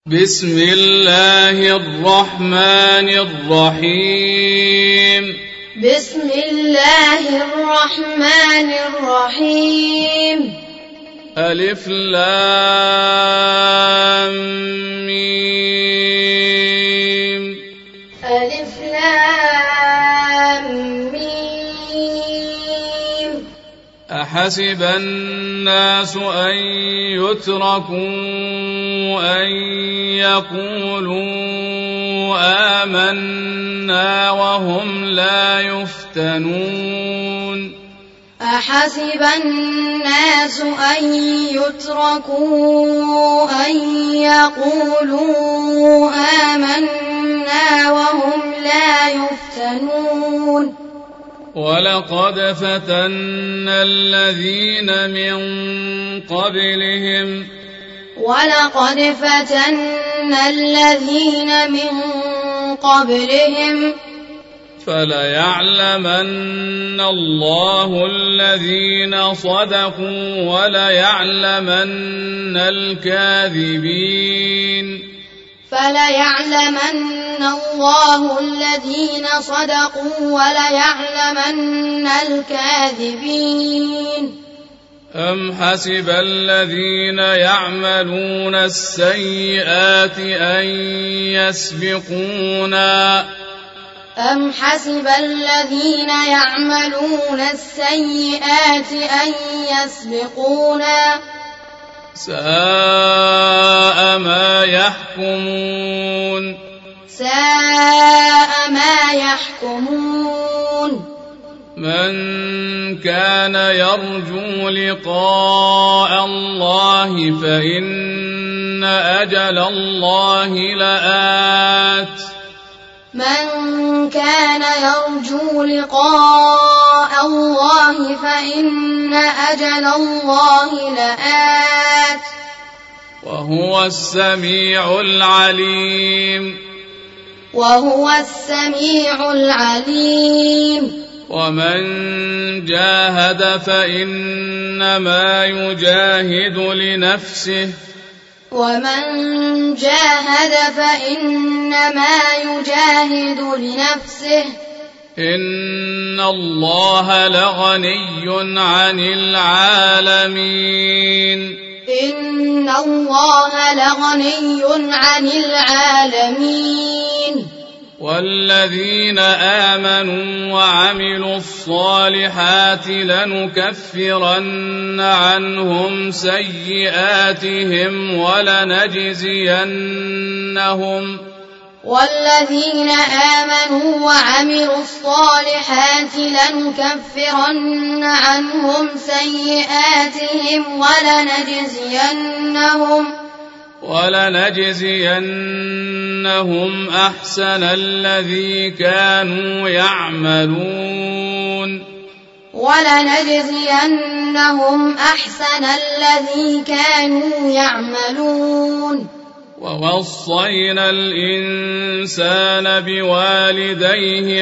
بسم الله الرحمن الرحيم بسم الله الرحمن الرحيم ألف لام ميم ألف لام ميم أحسب الناس أن يتركوا أن يقولوا آمنا وهم لا يفتنون أحسب الناس أن يتركوا أن يقولوا آمنا وهم لا يفتنون ولقد فتنا الذين من قبلهم فليعلمن الله الذين صدقوا وليعلمن الكاذبين فليعلمن الله الذين صدقوا وليعلمن الكاذبين أم حسب الذين يعملون السيئات أن يسبقونا ساء ما يحكمون من كان يرجو لقاء الله فإن أجل الله لآت وهو السميع العليم ومن جاهد فإنما يجاهد لنفسه إن الله لغني عن العالمين والذين آمنوا وعملوا الصالحات لنكفرن عنهم سيئاتهم ولنجزينهم أحسن الذي كانوا يعملون ووصينا الإنسان بوالديه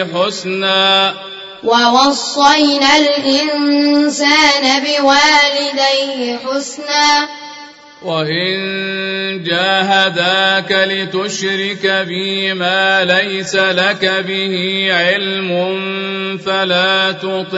حسنا وإن جاهداك لتشرك بي ما ليس لك به علم فلا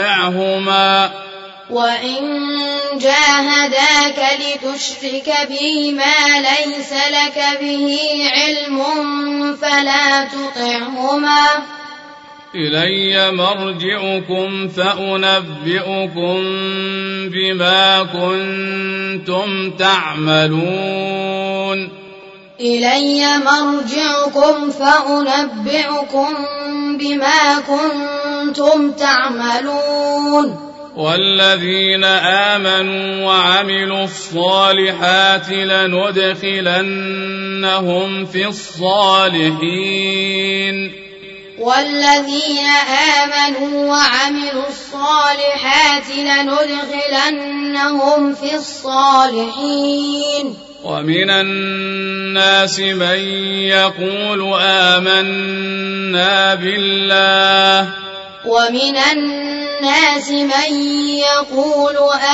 تطعهما إلي مرجعكم فأنبئكم بما كنتم تعملون والذين آمنوا وعملوا الصالحات لندخلنهم في الصالحين ومن الناس من يقول آمنا بالله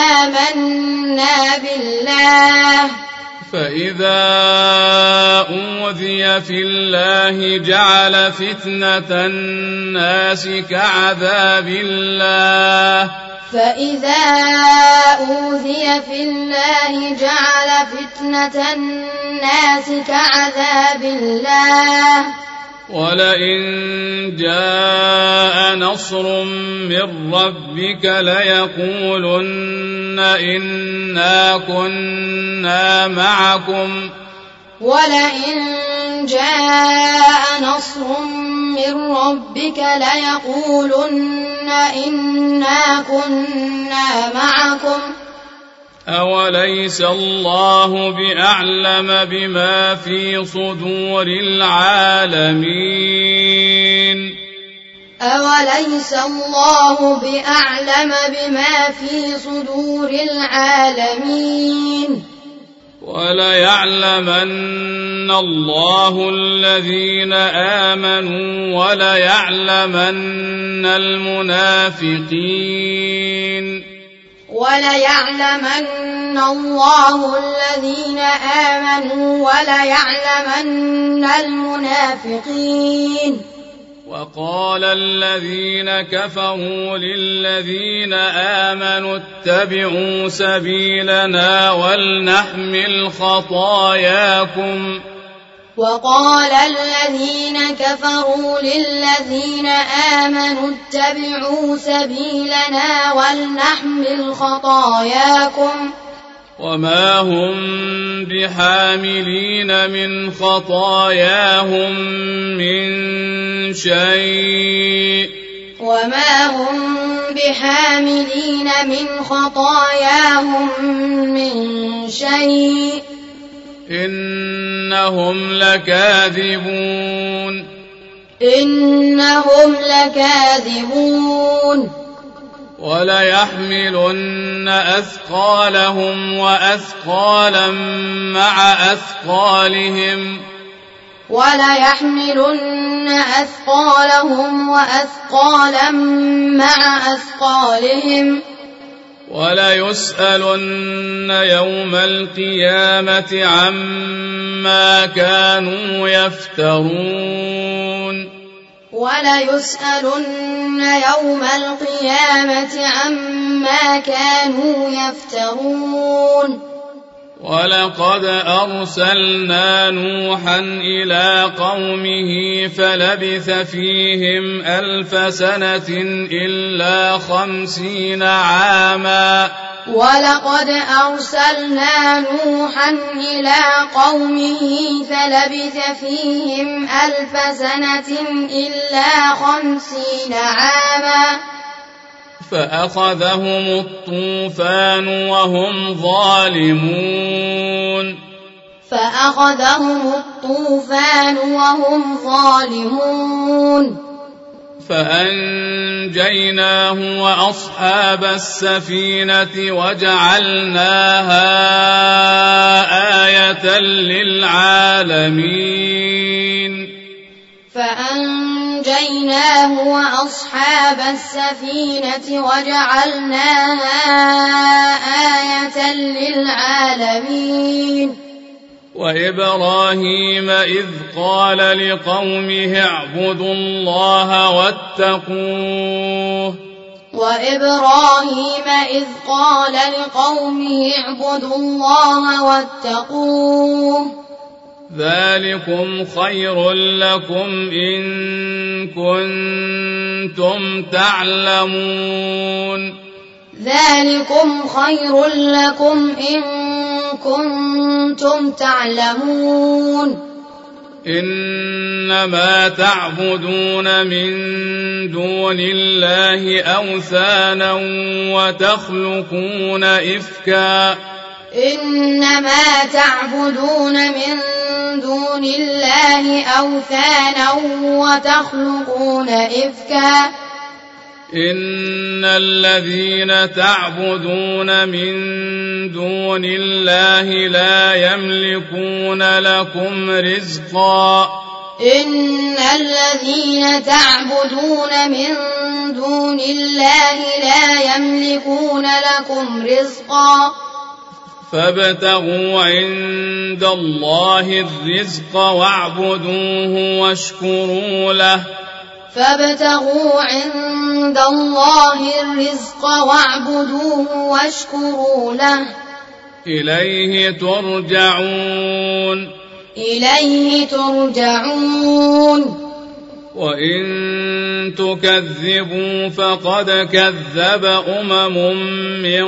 فإذا أوذي في الله جعل فتنة الناس كعذاب الله كعذاب الله ولئن جاء نصر من ربك ليقولن إنا كنا معكم أوليس الله بأعلم بما في صدور العالمين وليعلمن الله الذين آمنوا وليعلمن المنافقين وقال الذين كفروا للذين آمنوا اتبعوا سبيلنا ولنحمل خطاياكم وما هم بحاملين من خطاياهم من شيء إنهم لكاذبون وليحملن أثقالهم وأثقالا مع أثقالهم وليسألن يوم القيامة عما كانوا يفترون ولقد أرسلنا نوحا إلى قومه فلبث فيهم 1000 سنة إلا 50 عاما فأخذهم الطوفان وهم ظالمون فأنجيناه وأصحاب السفينة وجعلناها آية للعالمين وإبراهيم إذ قال لقومه اعبدوا الله واتقوه ذلكم خير لكم إن كنتم تعلمون إنما تعبدون من دون الله أوثانا وتخلقون إفكا إن الذين تعبدون من دون الله لا يملكون لكم رزقا فابتغوا عند الله الرزق واعبدوه واشكروا له فابتغوا عند الله الرزق واعبدوه واشكروا له إليه ترجعون إليه ترجعون وإن تكذبوا فقد كذب من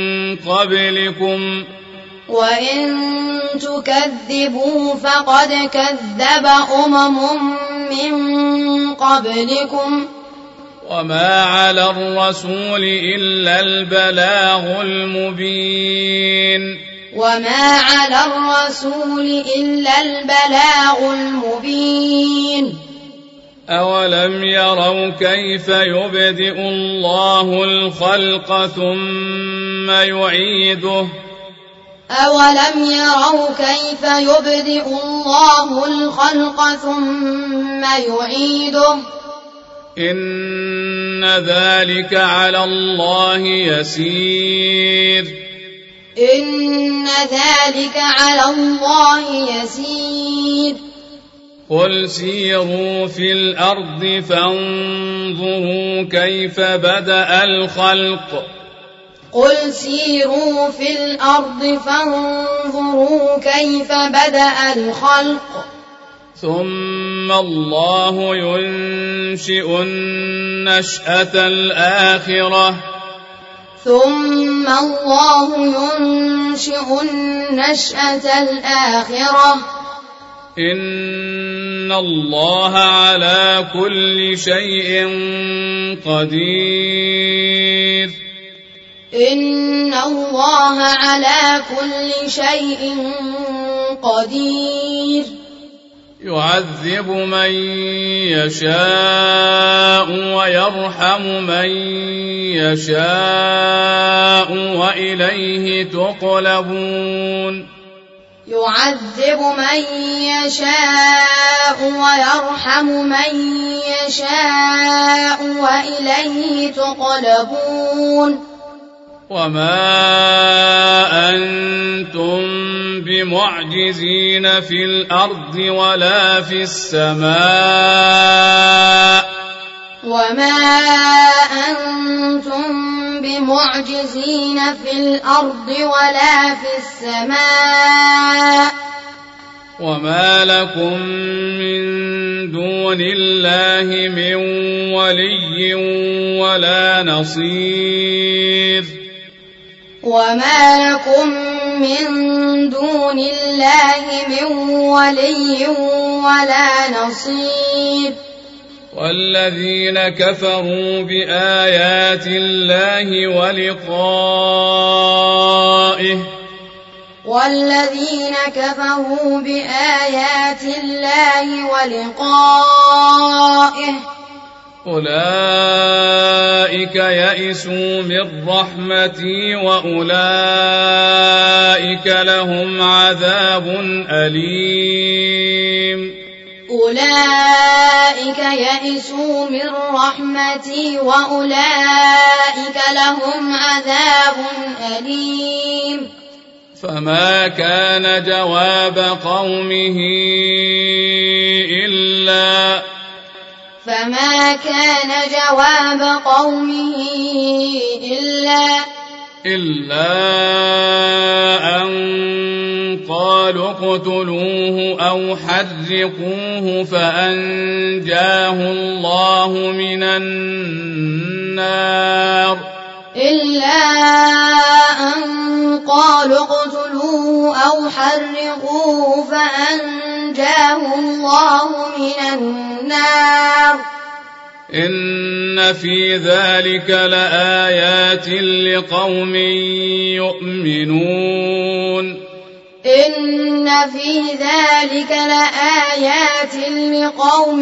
قبلكم وإن تكذبوا فقد كذب من قبلكم وما على الرسول إلا البلاغ المبين وما على الرسول إلا البلاغ المبين أولم يروا كيف يبدئ الله الخلق ثم يعيده أولم يروا كيف يبدئ الله الخلق ثم يعيده إن ذلك على الله يسير إن ذلك على الله يسير قل سيروا في الأرض فانظروا كيف بدأ الخلق قل سيروا في الأرض فانظروا كيف بدأ الخلق ثم الله ينشئ النشأة الآخرة ثم الله ينشئ النشأة الآخرة إن الله على كل شيء قدير إن الله على كل شيء قدير يعذب من يشاء ويرحم من يشاء وإليه تقلبون يعذب من يشاء ويرحم من يشاء وإليه تقلبون وما أنتم بمعجزين في الأرض ولا في السماء وما أنتم بمعجزين في الأرض ولا في السماء وما لكم من دون الله من ولي ولا نصير وما لكم من دون الله من ولي ولا نصير والذين كفروا بآيات الله ولقائه والذين كفروا بآيات الله ولقائه أولئك يئسوا من رحمتي وأولئك لهم عذاب أليم أولئك يئسوا من رحمتي وأولئك لهم عذاب أليم فما كان جواب قومه إلا أن قالوا اقتلوه أو حرقوه فأنجاه الله من النار إلا أن قالوا اقتلوه أو حرقوه فأنجاه الله من النار إن في ذلك لآيات لقوم يؤمنون إن في ذلك لآيات لقوم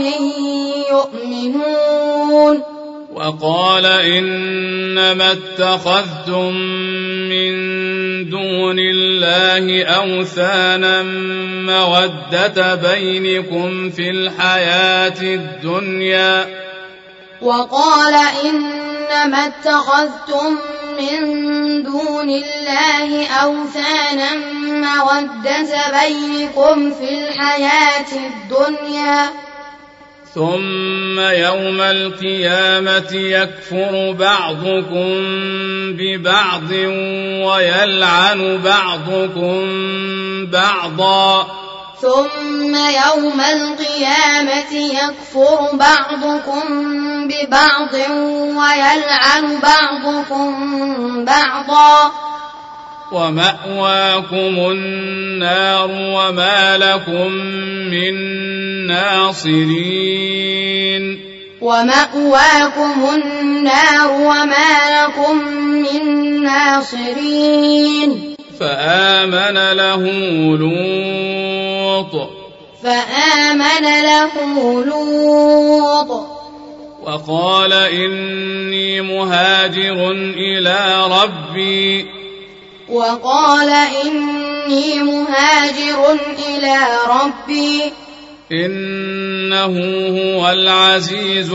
يؤمنون وقال إنما اتخذتم من دون الله أوثانا مودة بينكم في الحياة الدنيا وقال إنما اتخذتم من دون الله أوثانا مودة بينكم في الحياة الدنيا ثم يوم القيامة يكفر بعضكم ببعض ويلعن بعضكم بعضا ثم يوم القيامة يكفر بعضكم ببعض ويلعن بعضكم بعضا ومأواكم النار وما لكم من ناصرين ومأواكم النار وما لكم من ناصرين فآمن له لوط وقال إني مهاجر إلى ربي إنه هو العزيز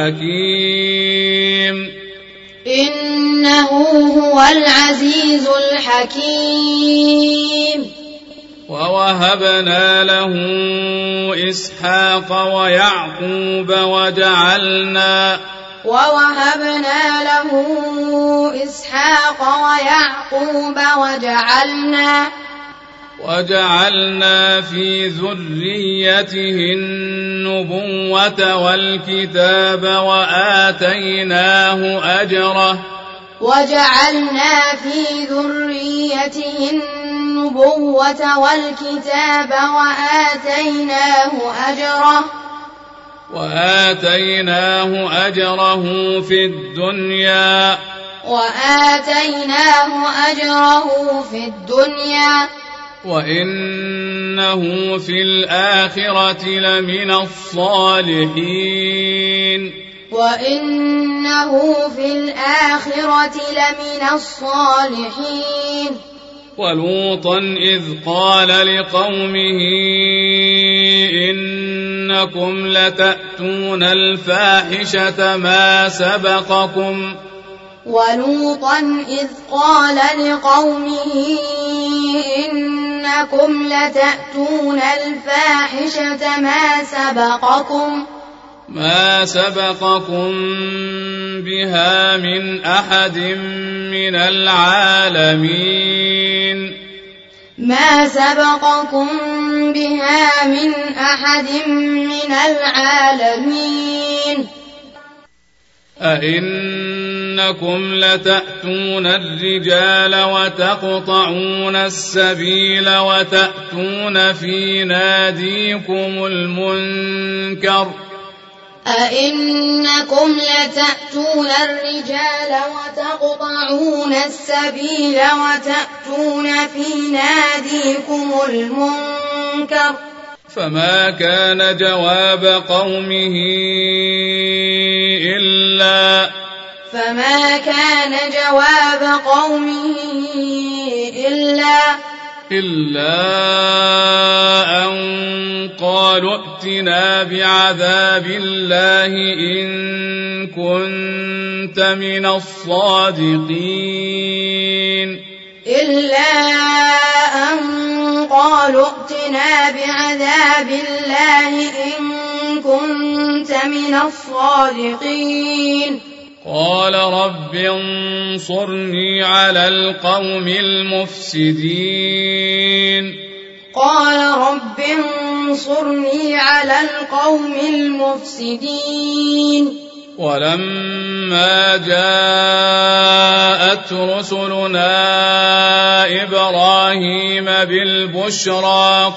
الحكيم ووهبنا له إسحاق ويعقوب وجعلنا في ذريته النبوة والكتاب وآتيناه أجره في الدنيا وإنه في الآخرة لمن الصالحين ولوطا إذ قال لقومه إنكم لتأتون الفاحشة ما سبقكم بها من أحد من العالمين أئنكم لتأتون الرجال وتقطعون السبيل وتأتون في ناديكم المنكر فما كان جواب قومه إلا أن قالوا ائتنا بعذاب الله إن كنت من الصادقين قال رب انصرني على القوم المفسدين ولما جاءت رسلنا إبراهيم بالبشرى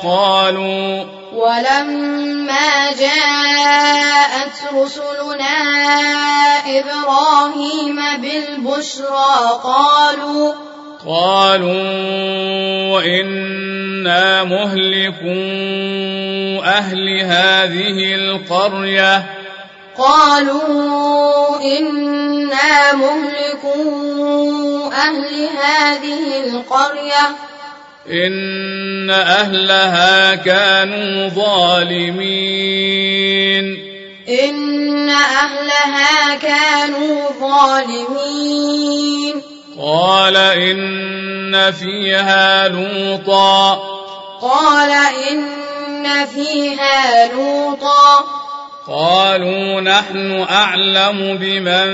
قالوا إنا مهلكو أهل هذه القرية إن أهلها كانوا ظالمين قال إن فيها لوطا قالوا نحن أعلم بمن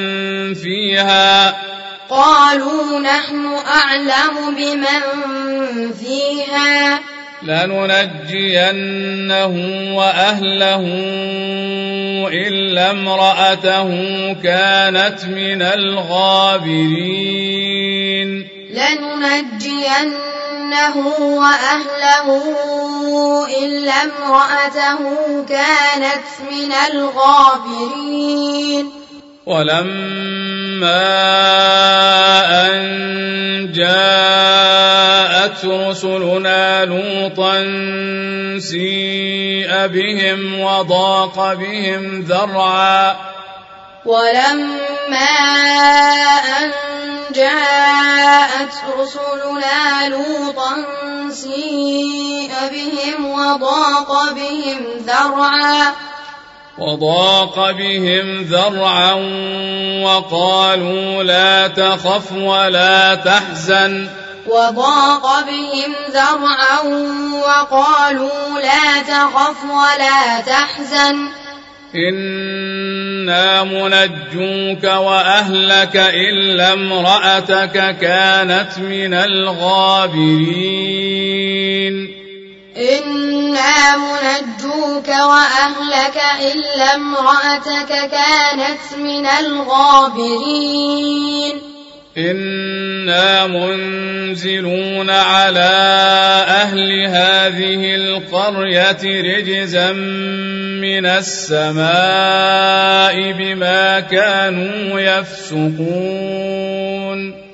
فيها لننجينه وأهله إلا امرأته كانت من الغابرين ولما أن جاءت رسلنا لوطا سيء بهم وضاق بهم ذرعا وقالوا لا تخف ولا تحزن إنا منجوك وأهلك إلا امرأتك كانت من الغابرين إنا منزلون على أهل هذه القرية رجزا من السماء بما كانوا يفسقون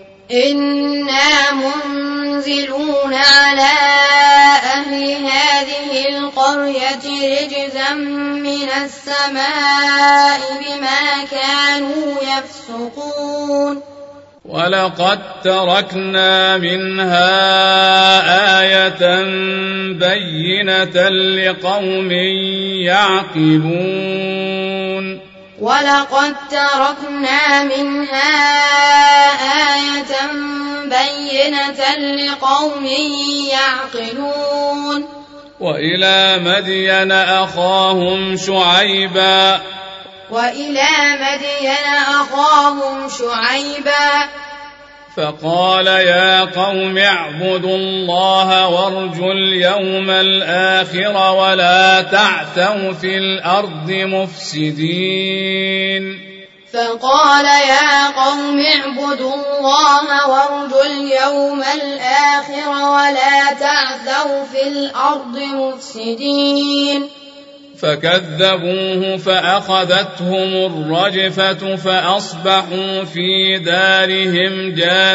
ولقد تركنا منها آية بينة لقوم يعقلون وإلى مدين أخاهم شعيبا فقال يا قوم اعبدوا الله وارجوا اليوم الآخر ولا تعثوا في الأرض مفسدين فكذبوه فأخذتهم الرجفة فأصبحوا في دارهم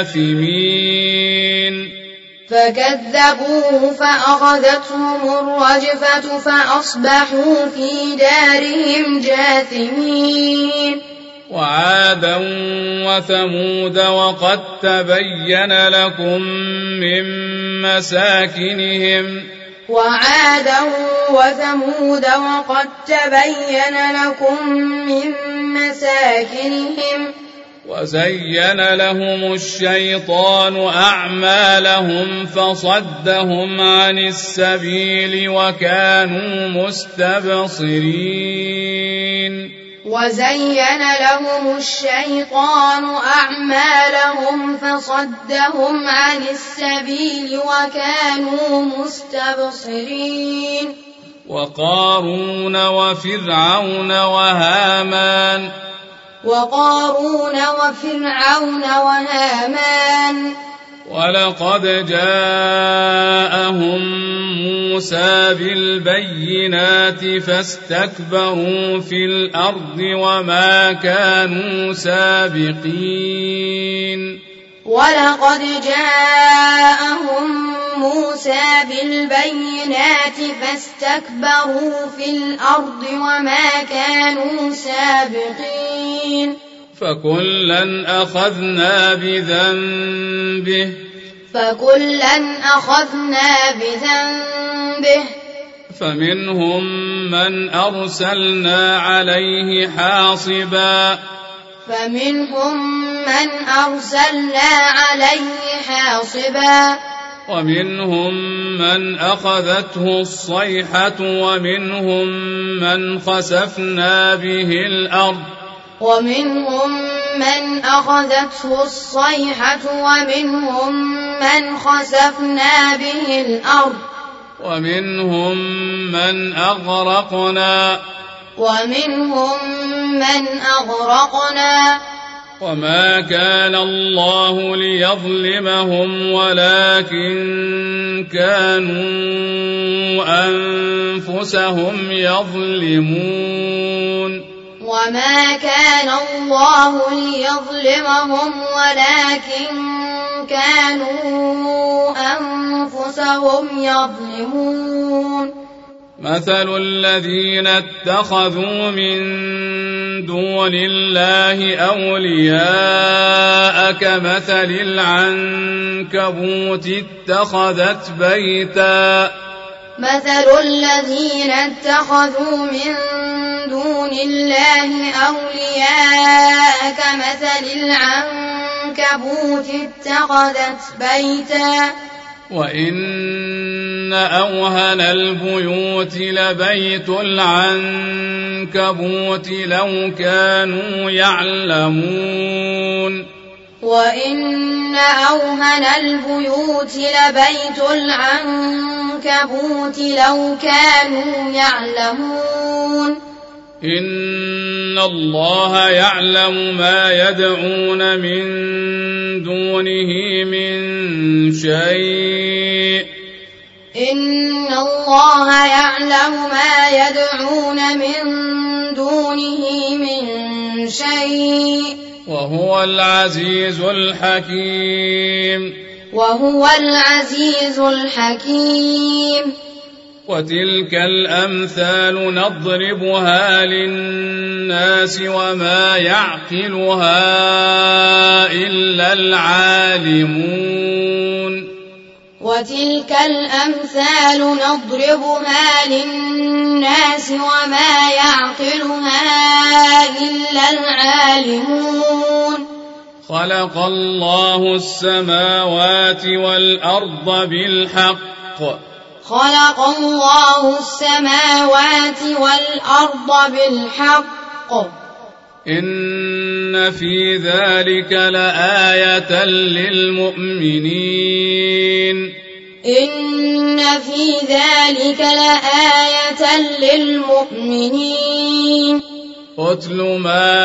جاثمين وعادا وثمود وقد تبين لكم من مساكنهم وزين لهم الشيطان أعمالهم فصدهم عن السبيل وكانوا مستبصرين وقارون وفرعون وهامان ولقد جاءهم موسى بالبينات فاستكبروا في الأرض وما كانوا سابقين فكلا أخذنا بذنبه فمنهم من أرسلنا عليه حاصبا فمنهم من أرسلنا عليه حاصبا ومنهم من أخذته الصيحة ومنهم من خسفنا به الأرض ومنهم من أخذته الصيحة ومنهم من خسفنا به الأرض ومنهم من أغرقنا وما كان الله ليظلمهم ولكن كانوا أنفسهم يظلمون وما كان الله ليظلمهم ولكن كانوا أنفسهم يظلمون مثل الذين اتخذوا من دون الله أولياء كمثل العنكبوت اتخذت بيتا مثل الذين اتخذوا من دون الله أولياء كمثل العنكبوت اتخذت بيتا وإن أوهن البيوت لبيت العنكبوت لو كانوا يعلمون وإن أوهن البيوت لبيت العنكبوت لو كانوا يعلمون إن الله يعلم ما يدعون من دونه من شيء إن الله يعلم ما يدعون من دونه من شيء وهو العزيز الحكيم وتلك الأمثال نضربها للناس وما يعقلها إلا العالمون وتلك الأمثال نضربها للناس وما يعقلها إلا العالمون خلق الله السماوات والأرض بالحق إن في ذلك لآية للمؤمنين أتل ما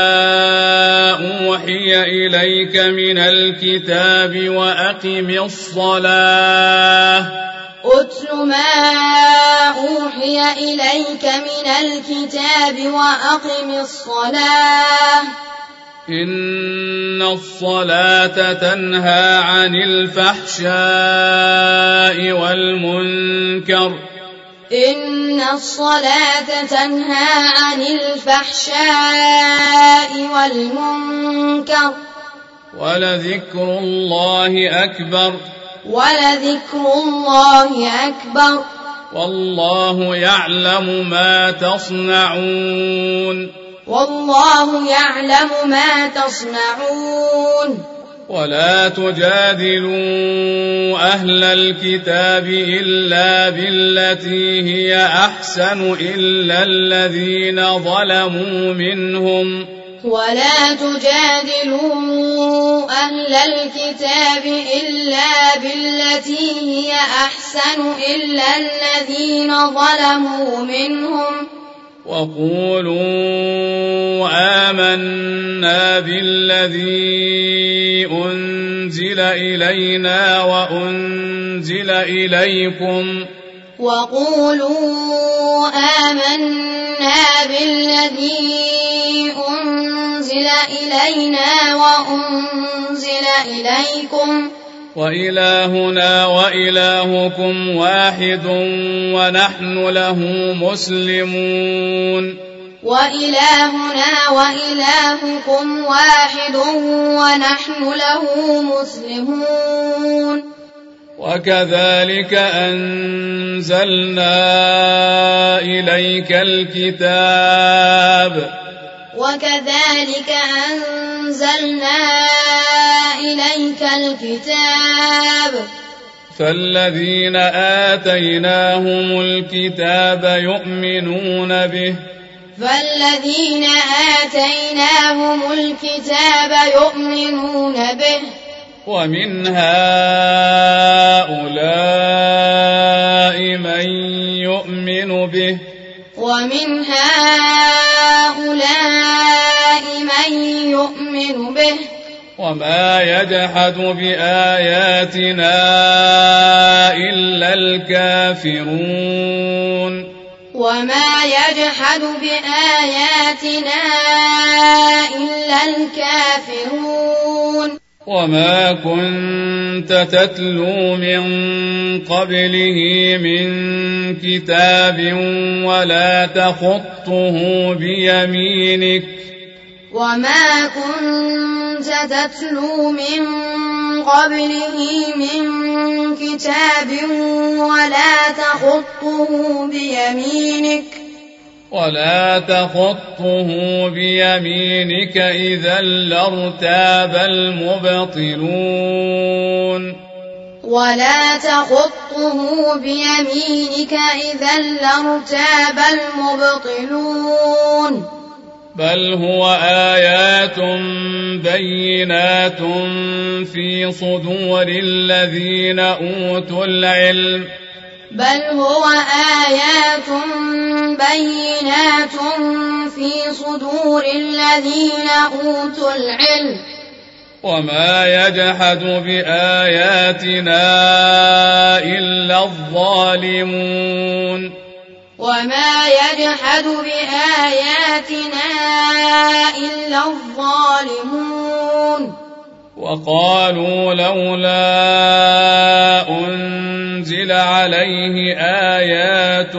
أوحي إليك من الكتاب وأقم الصلاة إن الصلاة تنهى عن الفحشاء والمنكر ولذكر الله أكبر والله يعلم ما تصنعون ولا تجادلوا أهل الكتاب إلا بالتي هي أحسن إلا الذين ظلموا منهم وقولوا آمنا بالذي أنزل إلينا وأنزل إليكم وإلهنا وإلهكم واحد ونحن له مسلمون وكذلك أنزلنا إليك الكتاب وكذلك أنزلنا إليك الكتاب فالذين آتيناهم الكتاب يؤمنون به ومن هؤلاء من يؤمن به وما يجحد بآياتنا إلا الكافرون وما كنت تتلو من قبله من كتاب ولا تخطه بيمينك إذا لارتاب المبطلون بل هو آيات بينات في صدور الذين أوتوا العلم وما يجحد بآياتنا إلا الظالمون وقالوا لولا أنزل عليه آيات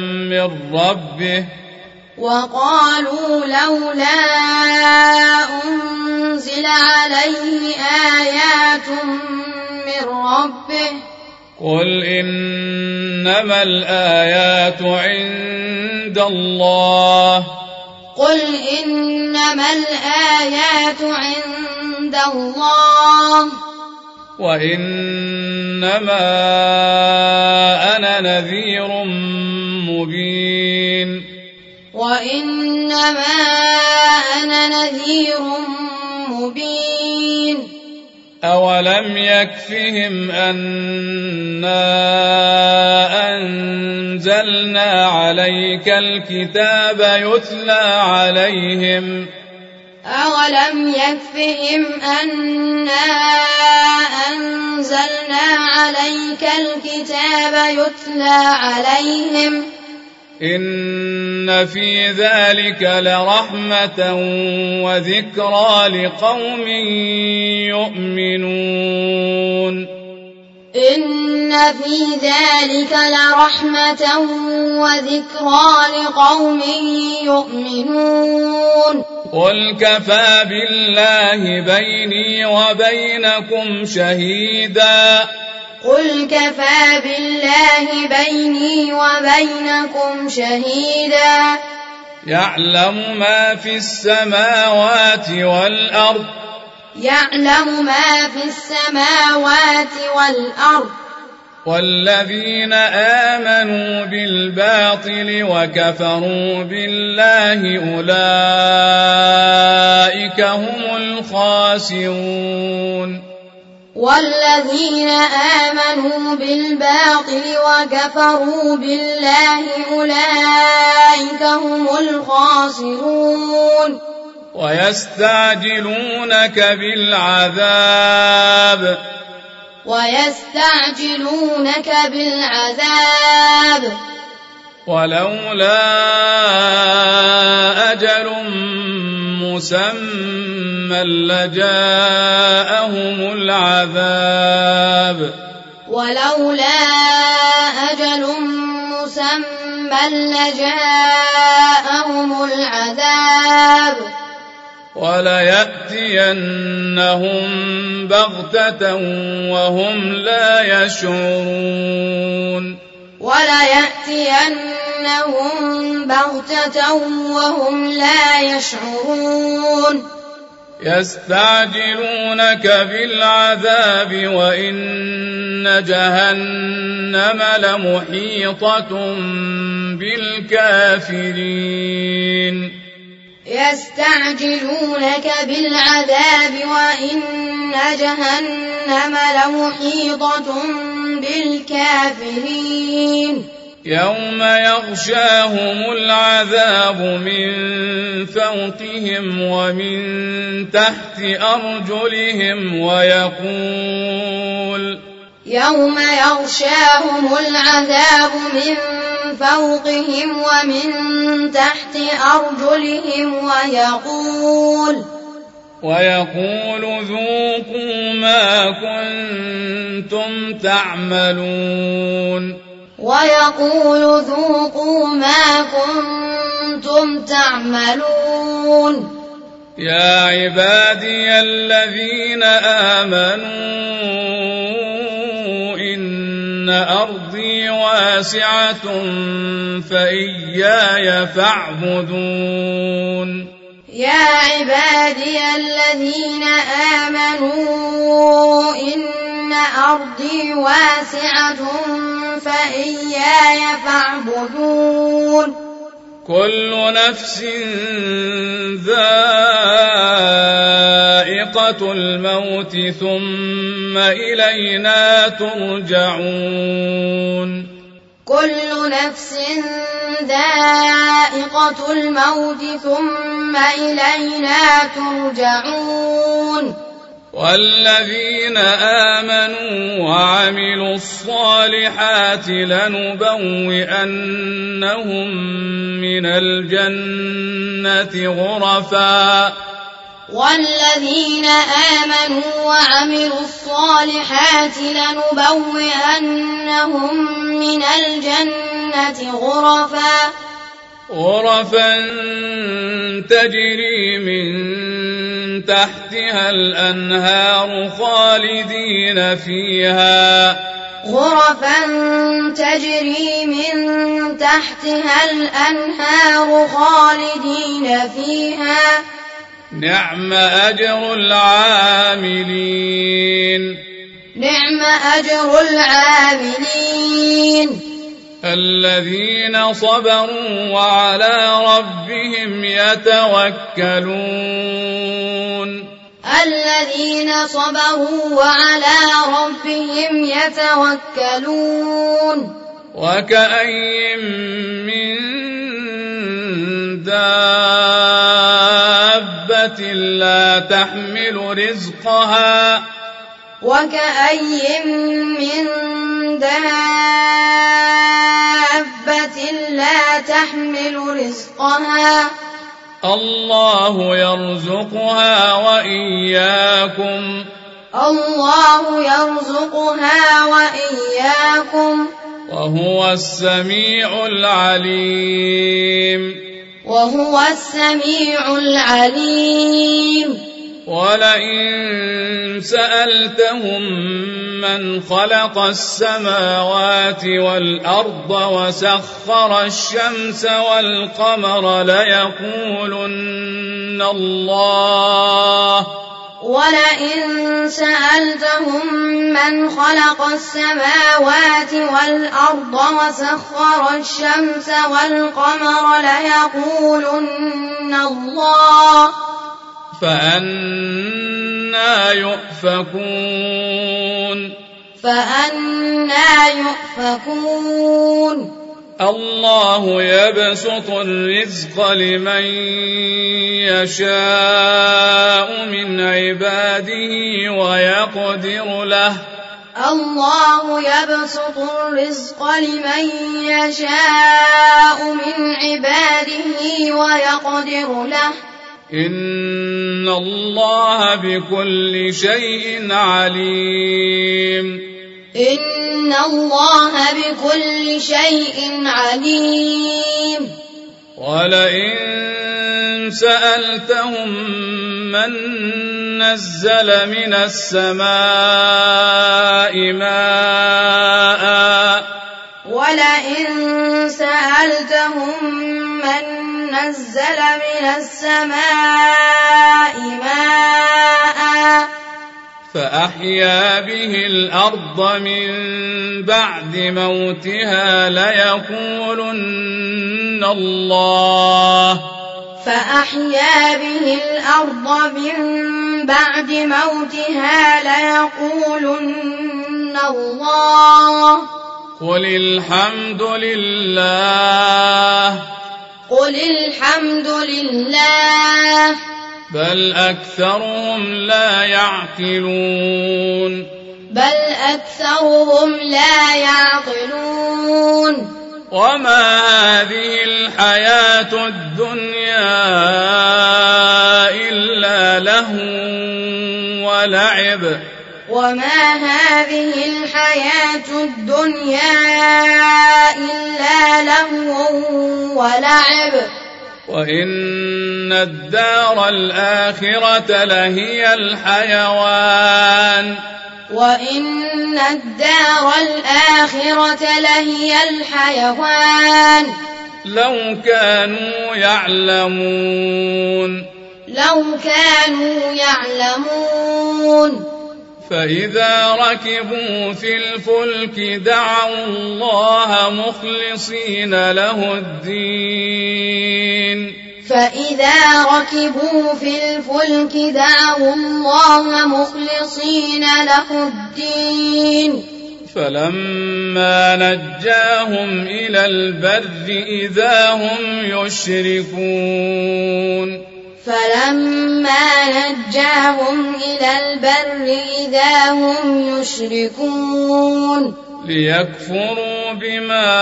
من ربه قل إنما الآيات عند الله وإنما أنا نذير مبين أولم يكفهم أنا أنزلنا عليك الكتاب يتلى عليهم إن في ذلك لرحمة وذكرى لقوم يؤمنون قل كفى بالله بيني وبينكم شهيدا يعلم ما في السماوات والأرض والذين آمنوا بالباطل وكفروا بالله أولئك هم الخاسرون والذين آمنوا بالباطل وكفروا بالله أولئك هم الخاسرون ويستعجلونك بالعذاب ولولا أجل مسمى لجاءهم العذاب وليأتينهم بغتة وهم لا يشعرون وليأتينهم بغتة وهم لا يشعرون يستعجلونك بالعذاب وإن جهنم لمحيطة بالكافرين يستعجلونك بالعذاب وإن جهنم لمحيطة بالكافرين يوم يغشاهم العذاب من فوقهم ومن تحت أرجلهم يوم يغشاهم العذاب من فوقهم ومن تحت أرجلهم ويقول ذوقوا ما كنتم تعملون يا عبادي الذين آمنوا إن أرضي واسعة فإياي فاعبدون يا عبادي الذين آمنوا إن أرضي واسعة فإياي فاعبدون كل نفس ذائقة الموت ثم إلينا ترجعون كل نفس ذائقة الموت ثم إلينا ترجعون والذين آمنوا وعملوا الصالحات لنبوئنهم من الجنة غرفا والذين آمنوا وعملوا الصالحات لنبوئنهم من الجنة غرفا تجري من تحتها الأنهار خالدين فيها نعم أجر العاملين الذين صبروا وعلى ربهم يتوكلون وكأي من دابة لا تحمل رزقها الله يرزقها وإياكم وهو السميع العليم ولئن سألتهم من خلق السماوات والأرض وسخر الشمس والقمر ليقولن الله فأنى يؤفكون الله يبسط الرزق لمن يشاء من عباده ويقدر له إن الله بكل شيء عليم ولئن سألتهم من نزل من السماء ماء ولئن سألتهم من نزل من السماء ماء فأحيا به الأرض من بعد موتها ليقولن الله فأحيا به الأرض من بعد موتها ليقولن الله قل الحمد لله بل أكثرهم لا يعقلون وما هذه الحياة الدنيا إلا لهو ولعب وإن الدار الآخرة لهي الحيوان لو كانوا يعلمون فإذا ركبوا في الفلك دعوا الله مخلصين له الدين فلما نجاهم إلى البر إذا هم يشركون ليكفروا بما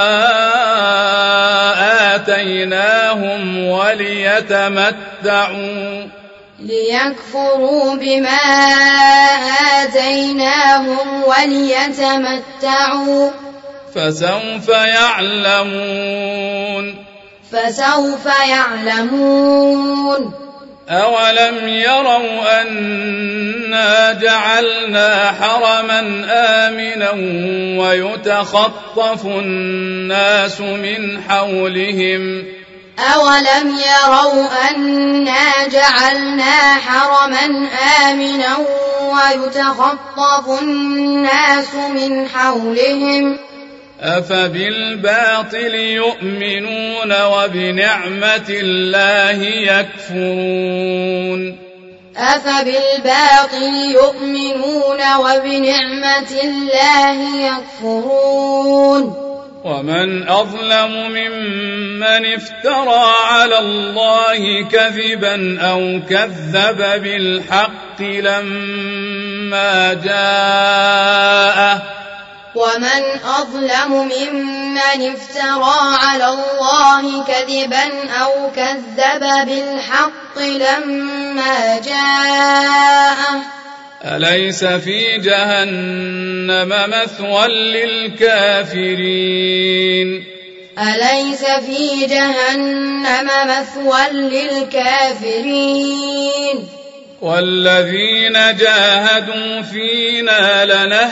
آتيناهم وليتمتعوا فسوف يعلمون أولم يروا أنا جعلنا حرما آمنا ويتخطف الناس من حولهم أفبالباطل يؤمنون وبنعمة الله يكفرون ومن أظلم ممن افترى على الله كذبا أو كذب بالحق لما جاءه أليس في جهنم مثوى للكافرين والذين جاهدوا فينا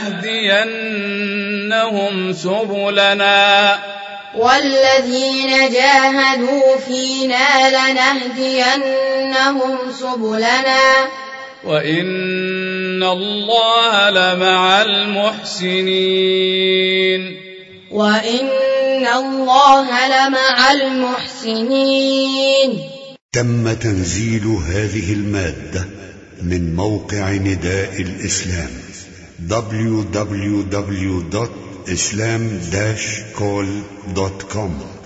لنهدينهم سبلنا وإن الله لمع المحسنين تم تنزيل هذه المادة من موقع نداء الإسلام www.islam-call.com